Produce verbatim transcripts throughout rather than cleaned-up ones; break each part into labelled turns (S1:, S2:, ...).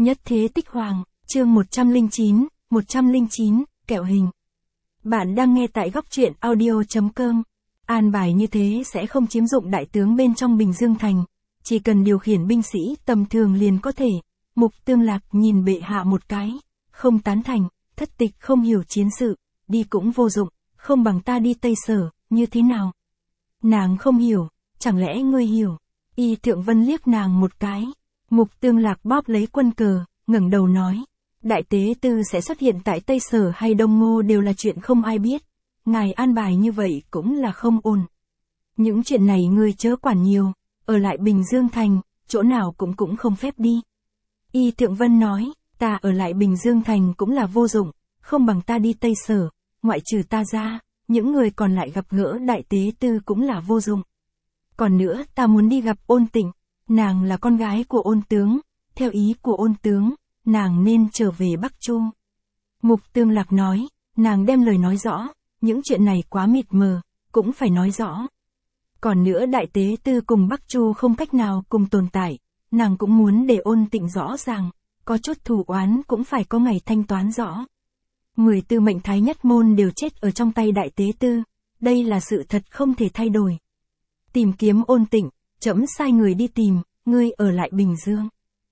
S1: Nhất thế tích hoàng, chương một trăm lẻ chín, một trăm lẻ chín, kẹo hình. Bạn đang nghe tại góc truyện audio chấm com. An bài như thế sẽ không chiếm dụng đại tướng bên trong Bình Dương Thành. Chỉ cần điều khiển binh sĩ tầm thường liền có thể. Mục Tương Lạc nhìn bệ hạ một cái. Không tán thành, thất tịch không hiểu chiến sự. Đi cũng vô dụng, không bằng ta đi Tây Sở, như thế nào? Nàng không hiểu, chẳng lẽ ngươi hiểu? Y Thượng Vân liếc nàng một cái. Mục Tương Lạc bóp lấy quân cờ, ngẩng đầu nói. Đại tế tư sẽ xuất hiện tại Tây Sở hay Đông Ngô đều là chuyện không ai biết. Ngài an bài như vậy cũng là không ổn. Những chuyện này ngươi chớ quản nhiều, ở lại Bình Dương Thành, chỗ nào cũng cũng không phép đi. Y Thượng Vân nói, ta ở lại Bình Dương Thành cũng là vô dụng, không bằng ta đi Tây Sở, ngoại trừ ta ra, những người còn lại gặp gỡ đại tế tư cũng là vô dụng. Còn nữa ta muốn đi gặp Ôn Tịnh, nàng là con gái của Ôn tướng, theo ý của Ôn tướng, nàng nên trở về Bắc Chu. Mục Tương Lạc nói, nàng đem lời nói rõ, những chuyện này quá mịt mờ, cũng phải nói rõ. Còn nữa đại tế tư cùng Bắc Chu không cách nào cùng tồn tại, nàng cũng muốn để Ôn Tịnh rõ ràng, có chút thù oán cũng phải có ngày thanh toán rõ. Mười tư mệnh thái nhất môn đều chết ở trong tay đại tế tư, đây là sự thật không thể thay đổi. Tìm kiếm Ôn Tịnh, trẫm sai người đi tìm, ngươi ở lại Bình Dương.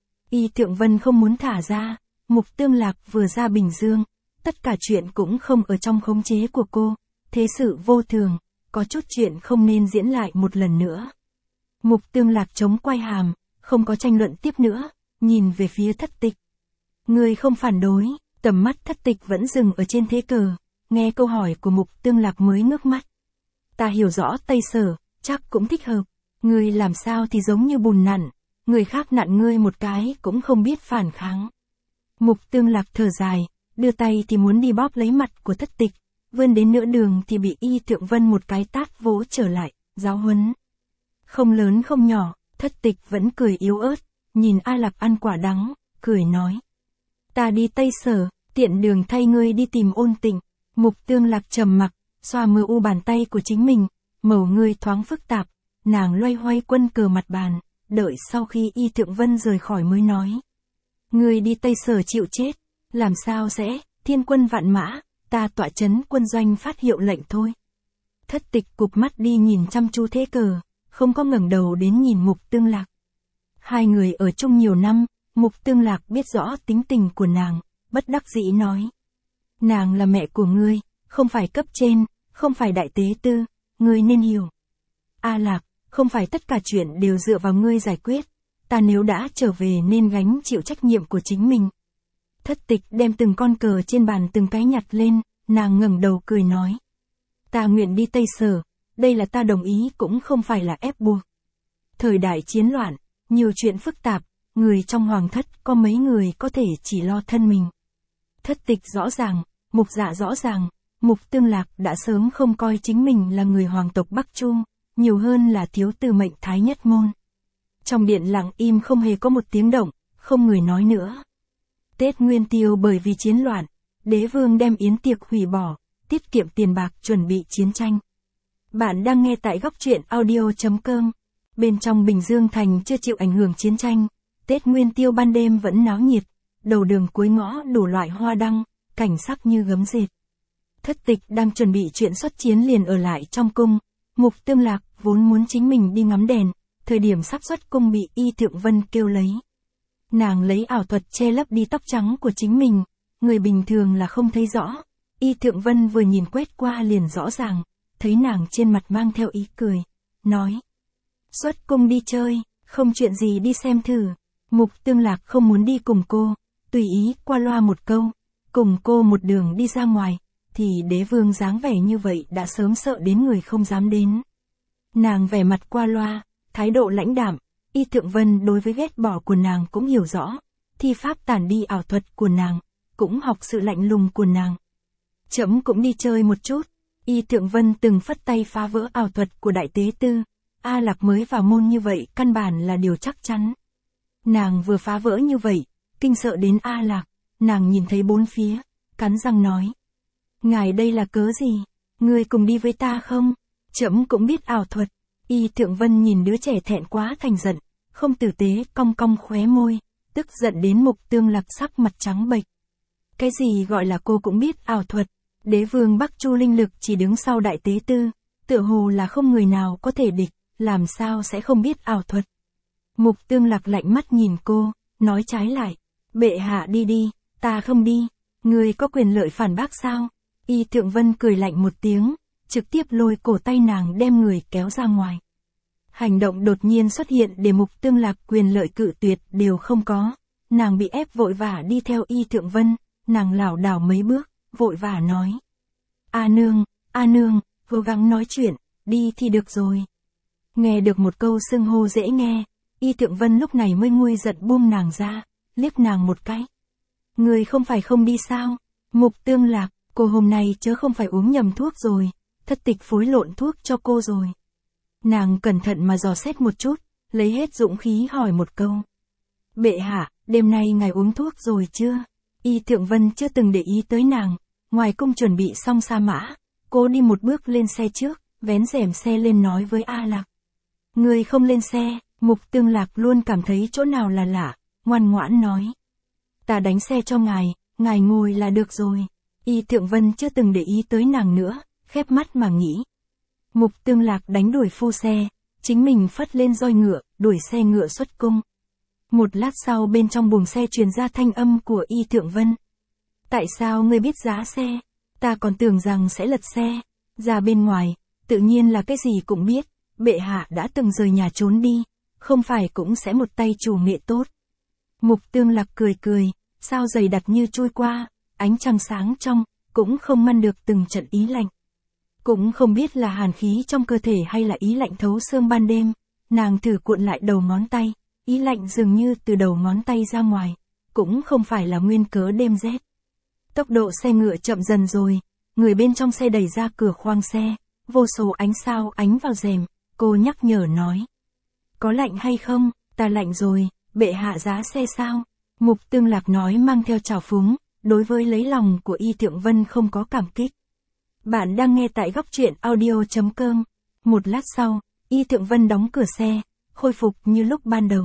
S1: Y Thượng Vân không muốn thả ra, Mục Tương Lạc vừa ra Bình Dương, tất cả chuyện cũng không ở trong khống chế của cô, thế sự vô thường, có chút chuyện không nên diễn lại một lần nữa. Mục Tương Lạc chống quay hàm, không có tranh luận tiếp nữa, nhìn về phía thất tịch. Ngươi không phản đối, tầm mắt thất tịch vẫn dừng ở trên thế cờ, nghe câu hỏi của Mục Tương Lạc mới ngước mắt. Ta hiểu rõ Tây Sở, chắc cũng thích hợp, ngươi làm sao thì giống như bùn nặn, người khác nặn ngươi một cái cũng không biết phản kháng. Mục Tương Lạc thở dài, đưa tay thì muốn đi bóp lấy mặt của thất tịch, vươn đến nửa đường thì bị Y Thượng Vân một cái tát vỗ trở lại, giáo huấn. Không lớn không nhỏ, thất tịch vẫn cười yếu ớt, nhìn A Lạp ăn quả đắng, cười nói. Ta đi Tây Sở, tiện đường thay ngươi đi tìm Ôn Tịnh. Mục Tương Lạc trầm mặc, xoa mờ u bàn tay của chính mình, màu ngươi thoáng phức tạp, nàng loay hoay quân cờ mặt bàn, đợi sau khi Y Thượng Vân rời khỏi mới nói. Ngươi đi Tây Sở chịu chết, làm sao sẽ, thiên quân vạn mã, ta tọa chấn quân doanh phát hiệu lệnh thôi. Thất tịch cụp mắt đi nhìn chăm chú thế cờ, không có ngẩng đầu đến nhìn Mục Tương Lạc. Hai người ở chung nhiều năm, Mục Tương Lạc biết rõ tính tình của nàng, bất đắc dĩ nói. Nàng là mẹ của ngươi, không phải cấp trên, không phải đại tế tư, ngươi nên hiểu. A Lạc, không phải tất cả chuyện đều dựa vào ngươi giải quyết, ta nếu đã trở về nên gánh chịu trách nhiệm của chính mình. Thất tịch đem từng con cờ trên bàn từng cái nhặt lên, nàng ngẩng đầu cười nói. Ta nguyện đi Tây Sở, đây là ta đồng ý cũng không phải là ép buộc. Thời đại chiến loạn, nhiều chuyện phức tạp, người trong hoàng thất có mấy người có thể chỉ lo thân mình. Thất tịch rõ ràng, Mục Dạ rõ ràng, Mục Tương Lạc đã sớm không coi chính mình là người hoàng tộc Bắc Chu, nhiều hơn là thiếu tư mệnh thái nhất môn. Trong điện lặng im không hề có một tiếng động, không người nói nữa. Tết Nguyên Tiêu bởi vì chiến loạn, đế vương đem yến tiệc hủy bỏ, tiết kiệm tiền bạc chuẩn bị chiến tranh. Bạn đang nghe tại góc truyện audio chấm com. Bên trong Bình Dương Thành chưa chịu ảnh hưởng chiến tranh, Tết Nguyên Tiêu ban đêm vẫn náo nhiệt, đầu đường cuối ngõ đủ loại hoa đăng, cảnh sắc như gấm dệt. Thất tịch đang chuẩn bị chuyện xuất chiến liền ở lại trong cung, Mục Tương Lạc vốn muốn chính mình đi ngắm đèn, thời điểm sắp xuất cung bị Y Thượng Vân kêu lấy. Nàng lấy ảo thuật che lấp đi tóc trắng của chính mình, người bình thường là không thấy rõ. Y Thượng Vân vừa nhìn quét qua liền rõ ràng, thấy nàng trên mặt mang theo ý cười, nói. Xuất cung đi chơi, không chuyện gì đi xem thử. Mục Tương Lạc không muốn đi cùng cô, tùy ý qua loa một câu, cùng cô một đường đi ra ngoài, thì đế vương dáng vẻ như vậy đã sớm sợ đến người không dám đến. Nàng vẻ mặt qua loa, thái độ lãnh đạm, Y Thượng Vân đối với ghét bỏ của nàng cũng hiểu rõ, thi pháp tản đi ảo thuật của nàng, cũng học sự lạnh lùng của nàng. Trẫm cũng đi chơi một chút, Y Thượng Vân từng phất tay phá vỡ ảo thuật của đại tế tư, A Lạc mới vào môn như vậy căn bản là điều chắc chắn. Nàng vừa phá vỡ như vậy, kinh sợ đến A Lạc, nàng nhìn thấy bốn phía, cắn răng nói. Ngài đây là cớ gì, ngươi cùng đi với ta không? Trẫm cũng biết ảo thuật. Y Thượng Vân nhìn đứa trẻ thẹn quá thành giận, không tử tế cong cong khóe môi, tức giận đến Mục Tương Lạc sắc mặt trắng bệch. Cái gì gọi là cô cũng biết ảo thuật, đế vương Bắc Chu linh lực chỉ đứng sau đại tế tư, tựa hồ là không người nào có thể địch, làm sao sẽ không biết ảo thuật. Mục Tương Lạc lạnh mắt nhìn cô, nói trái lại, bệ hạ đi đi, ta không đi, người có quyền lợi phản bác sao? Y Thượng Vân cười lạnh một tiếng, trực tiếp lôi cổ tay nàng đem người kéo ra ngoài. Hành động đột nhiên xuất hiện để Mục Tương Lạc quyền lợi cự tuyệt đều không có, nàng bị ép vội vã đi theo Y Thượng Vân, nàng lảo đảo mấy bước, vội vã nói. A nương, a nương, cố gắng nói chuyện, đi thì được rồi. Nghe được một câu xưng hô dễ nghe, Y Thượng Vân lúc này mới nguôi giận buông nàng ra, liếc nàng một cái. Người không phải không đi sao? Mục Tương Lạc, cô hôm nay chớ không phải uống nhầm thuốc rồi, thất tịch phối lộn thuốc cho cô rồi. Nàng cẩn thận mà dò xét một chút, lấy hết dũng khí hỏi một câu. Bệ hạ, đêm nay ngài uống thuốc rồi chưa? Y Thượng Vân chưa từng để ý tới nàng, ngoài cung chuẩn bị xong sa mã, cô đi một bước lên xe trước, vén rèm xe lên nói với A Lạc. Người không lên xe, Mục Tương Lạc luôn cảm thấy chỗ nào là lạ, ngoan ngoãn nói. Ta đánh xe cho ngài, ngài ngồi là được rồi. Y Thượng Vân chưa từng để ý tới nàng nữa, khép mắt mà nghĩ. Mục Tương Lạc đánh đuổi phu xe, chính mình phất lên roi ngựa, đuổi xe ngựa xuất cung. Một lát sau bên trong buồng xe truyền ra thanh âm của Y Thượng Vân. Tại sao ngươi biết giá xe? Ta còn tưởng rằng sẽ lật xe. Ra bên ngoài, tự nhiên là cái gì cũng biết, bệ hạ đã từng rời nhà trốn đi, không phải cũng sẽ một tay chủ nghệ tốt. Mục Tương Lạc cười cười, sao dày đặt như trôi qua, ánh trăng sáng trong, cũng không ngăn được từng trận ý lạnh. Cũng không biết là hàn khí trong cơ thể hay là ý lạnh thấu xương ban đêm, nàng thử cuộn lại đầu ngón tay, ý lạnh dường như từ đầu ngón tay ra ngoài, cũng không phải là nguyên cớ đêm rét. Tốc độ xe ngựa chậm dần rồi, người bên trong xe đẩy ra cửa khoang xe, vô số ánh sao ánh vào rèm, cô nhắc nhở nói. Có lạnh hay không? Ta lạnh rồi, bệ hạ giá xe sao? Mục Tương Lạc nói mang theo trào phúng, đối với lấy lòng của Y Thượng Vân không có cảm kích. Bạn đang nghe tại góc truyện audio chấm com. Một lát sau, Y Thượng Vân đóng cửa xe, khôi phục như lúc ban đầu.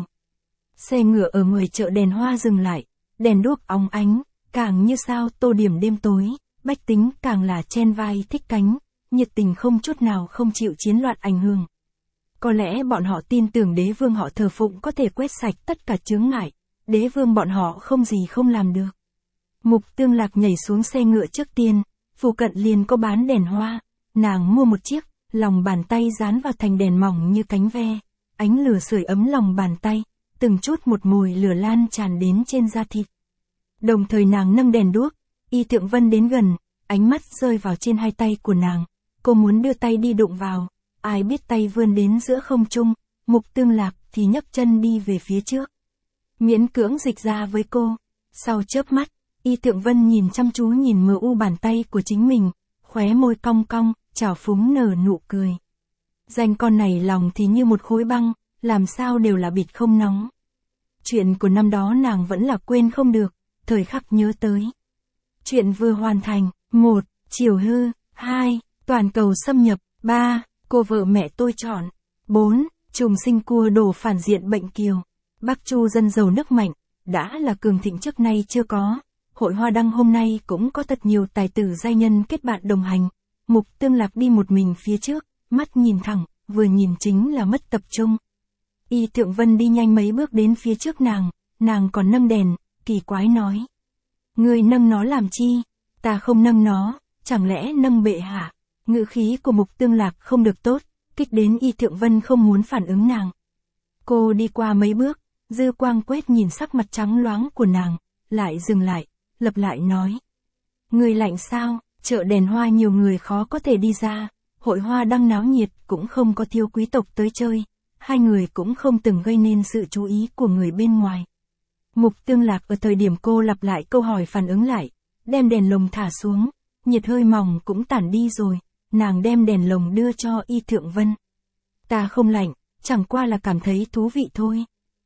S1: Xe ngựa ở ngoài chợ đèn hoa dừng lại, đèn đuốc óng ánh, càng như sao tô điểm đêm tối, bách tính càng là chen vai thích cánh, nhiệt tình không chút nào không chịu chiến loạn ảnh hưởng. Có lẽ bọn họ tin tưởng đế vương họ thờ phụng có thể quét sạch tất cả chướng ngại, đế vương bọn họ không gì không làm được. Mục Tương Lạc nhảy xuống xe ngựa trước tiên, phụ cận liền có bán đèn hoa, nàng mua một chiếc, lòng bàn tay dán vào thành đèn mỏng như cánh ve, ánh lửa sưởi ấm lòng bàn tay, từng chút một mùi lửa lan tràn đến trên da thịt. Đồng thời nàng nâng đèn đuốc, Y Thượng Vân đến gần, ánh mắt rơi vào trên hai tay của nàng, cô muốn đưa tay đi đụng vào, ai biết tay vươn đến giữa không trung, Mục Tương Lạc thì nhấc chân đi về phía trước. Miễn cưỡng dịch ra với cô, sau chớp mắt, Y Thượng Vân nhìn chăm chú nhìn mờ u bàn tay của chính mình, khóe môi cong cong, trào phúng nở nụ cười. Danh con này lòng thì như một khối băng, làm sao đều là bịt không nóng. Chuyện của năm đó nàng vẫn là quên không được, thời khắc nhớ tới. Chuyện vừa hoàn thành. một. Chiều hư. hai. Toàn cầu xâm nhập. ba. Cô vợ mẹ tôi chọn. bốn. Trùng sinh cua đổ phản diện bệnh kiều. Bắc Chu dân giàu nước mạnh, đã là cường thịnh trước nay chưa có. Hội Hoa Đăng hôm nay cũng có thật nhiều tài tử giai nhân kết bạn đồng hành. Mục Tương Lạc đi một mình phía trước, mắt nhìn thẳng, vừa nhìn chính là mất tập trung. Y Thượng Vân đi nhanh mấy bước đến phía trước nàng, nàng còn nâng đèn, kỳ quái nói. Ngươi nâng nó làm chi? Ta không nâng nó, chẳng lẽ nâng bệ hạ? Ngữ khí của Mục Tương Lạc không được tốt, kích đến Y Thượng Vân không muốn phản ứng nàng. Cô đi qua mấy bước, dư quang quét nhìn sắc mặt trắng loáng của nàng, lại dừng lại, lặp lại nói. Người lạnh sao? Chợ đèn hoa nhiều người khó có thể đi ra, Hội Hoa Đăng náo nhiệt cũng không có thiếu quý tộc tới chơi, hai người cũng không từng gây nên sự chú ý của người bên ngoài. Mục Tương Lạc ở thời điểm cô lặp lại câu hỏi phản ứng lại, đem đèn lồng thả xuống, nhiệt hơi mỏng cũng tản đi rồi, nàng đem đèn lồng đưa cho Y Thượng Vân. Ta không lạnh, chẳng qua là cảm thấy thú vị thôi.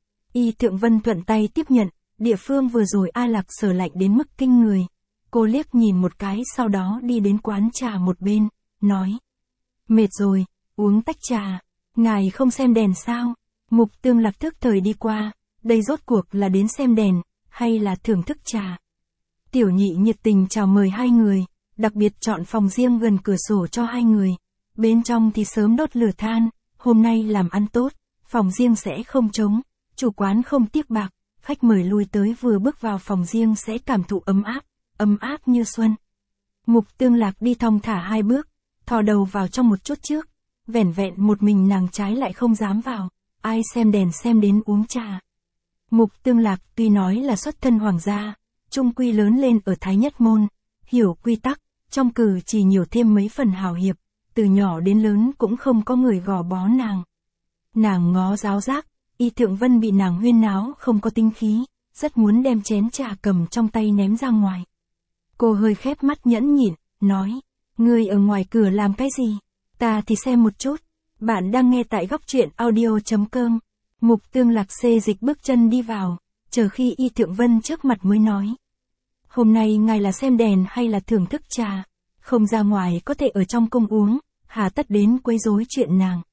S1: Y Thượng Vân thuận tay tiếp nhận, địa phương vừa rồi A Lạc sở lạnh đến mức kinh người. Cô liếc nhìn một cái sau đó đi đến quán trà một bên, nói. Mệt rồi, uống tách trà, ngài không xem đèn sao? Mục Tương Lạc thức thời đi qua, đây rốt cuộc là đến xem đèn, hay là thưởng thức trà. Tiểu nhị nhiệt tình chào mời hai người, đặc biệt chọn phòng riêng gần cửa sổ cho hai người. Bên trong thì sớm đốt lửa than, hôm nay làm ăn tốt, phòng riêng sẽ không trống, chủ quán không tiếc bạc, khách mời lui tới vừa bước vào phòng riêng sẽ cảm thụ ấm áp, ấm áp như xuân. Mục Tương Lạc đi thong thả hai bước, thò đầu vào trong một chút trước, vẻn vẹn một mình nàng trái lại không dám vào, ai xem đèn xem đến uống trà. Mục Tương Lạc tuy nói là xuất thân hoàng gia, trung quy lớn lên ở Thái Nhất Môn, hiểu quy tắc, trong cử chỉ nhiều thêm mấy phần hào hiệp, từ nhỏ đến lớn cũng không có người gò bó nàng. Nàng ngó giáo giác, Y Thượng Vân bị nàng huyên náo không có tinh khí, rất muốn đem chén trà cầm trong tay ném ra ngoài. Cô hơi khép mắt nhẫn nhịn, nói, ngươi ở ngoài cửa làm cái gì? Ta thì xem một chút. Bạn đang nghe tại góc truyện audio.com. Mục Tương Lạc xê dịch bước chân đi vào, chờ khi Y Thượng Vân trước mặt mới nói. Hôm nay ngài là xem đèn hay là thưởng thức trà? Không ra ngoài có thể ở trong cung uống, hà tất đến quấy rối chuyện nàng.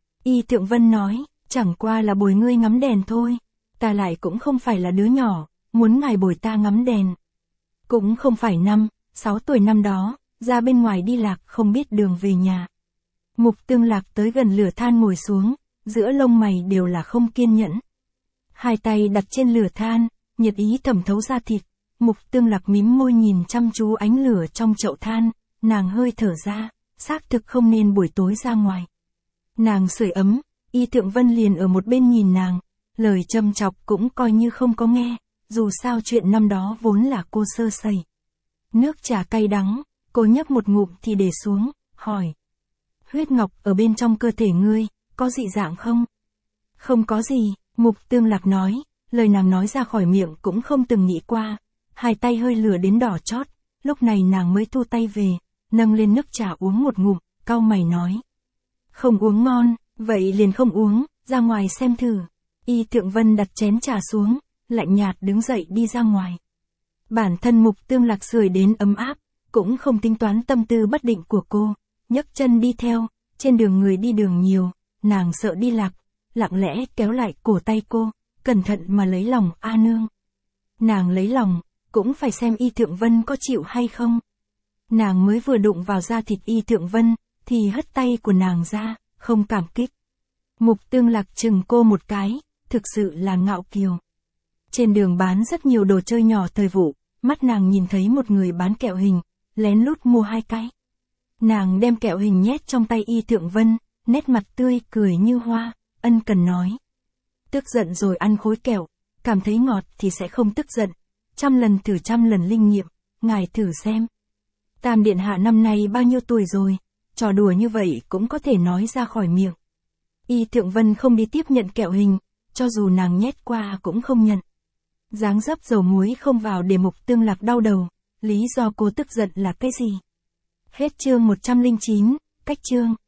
S1: Y Thượng Vân nói, chẳng qua là bồi ngươi ngắm đèn thôi. Ta lại cũng không phải là đứa nhỏ, muốn ngài bồi ta ngắm đèn. Cũng không phải năm, sáu tuổi năm đó, ra bên ngoài đi lạc không biết đường về nhà. Mục Tương Lạc tới gần lửa than ngồi xuống, giữa lông mày đều là không kiên nhẫn. Hai tay đặt trên lửa than, nhiệt ý thẩm thấu ra thịt. Mục Tương Lạc mím môi nhìn chăm chú ánh lửa trong chậu than, nàng hơi thở ra, xác thực không nên buổi tối ra ngoài. Nàng sưởi ấm, Y Thượng Vân liền ở một bên nhìn nàng, lời châm chọc cũng coi như không có nghe, dù sao chuyện năm đó vốn là cô sơ sẩy. Nước trà cay đắng, cô nhấp một ngụm thì để xuống, hỏi. Huyết ngọc ở bên trong cơ thể ngươi, có dị dạng không? Không có gì, Mục Tương Lạc nói, lời nàng nói ra khỏi miệng cũng không từng nghĩ qua. Hai tay hơi lửa đến đỏ chót, lúc này nàng mới thu tay về, nâng lên nước trà uống một ngụm, cau mày nói. Không uống ngon, vậy liền không uống, ra ngoài xem thử. Y Thượng Vân đặt chén trà xuống, lạnh nhạt đứng dậy đi ra ngoài. Bản thân Mục Tương Lạc sưởi đến ấm áp, cũng không tính toán tâm tư bất định của cô, nhấc chân đi theo, trên đường người đi đường nhiều, nàng sợ đi lạc, lặng lẽ kéo lại cổ tay cô, cẩn thận mà lấy lòng A Nương. Nàng lấy lòng, cũng phải xem Y Thượng Vân có chịu hay không. Nàng mới vừa đụng vào da thịt Y Thượng Vân, thì hất tay của nàng ra, không cảm kích. Mục Tương Lạc chừng cô một cái, thực sự là ngạo kiều. Trên đường bán rất nhiều đồ chơi nhỏ thời vụ, mắt nàng nhìn thấy một người bán kẹo hình, lén lút mua hai cái. Nàng đem kẹo hình nhét trong tay Y Thượng Vân, nét mặt tươi cười như hoa, ân cần nói. Tức giận rồi ăn khối kẹo, cảm thấy ngọt thì sẽ không tức giận, trăm lần thử trăm lần linh nghiệm, ngài thử xem. Tam Điện Hạ năm nay bao nhiêu tuổi rồi, trò đùa như vậy cũng có thể nói ra khỏi miệng. Y Thượng Vân không đi tiếp nhận kẹo hình, cho dù nàng nhét qua cũng không nhận. Dáng dấp dầu muối không vào để Mục Tương Lạc đau đầu, lý do cô tức giận là cái gì? Hết chương một trăm lẻ chín, cách chương.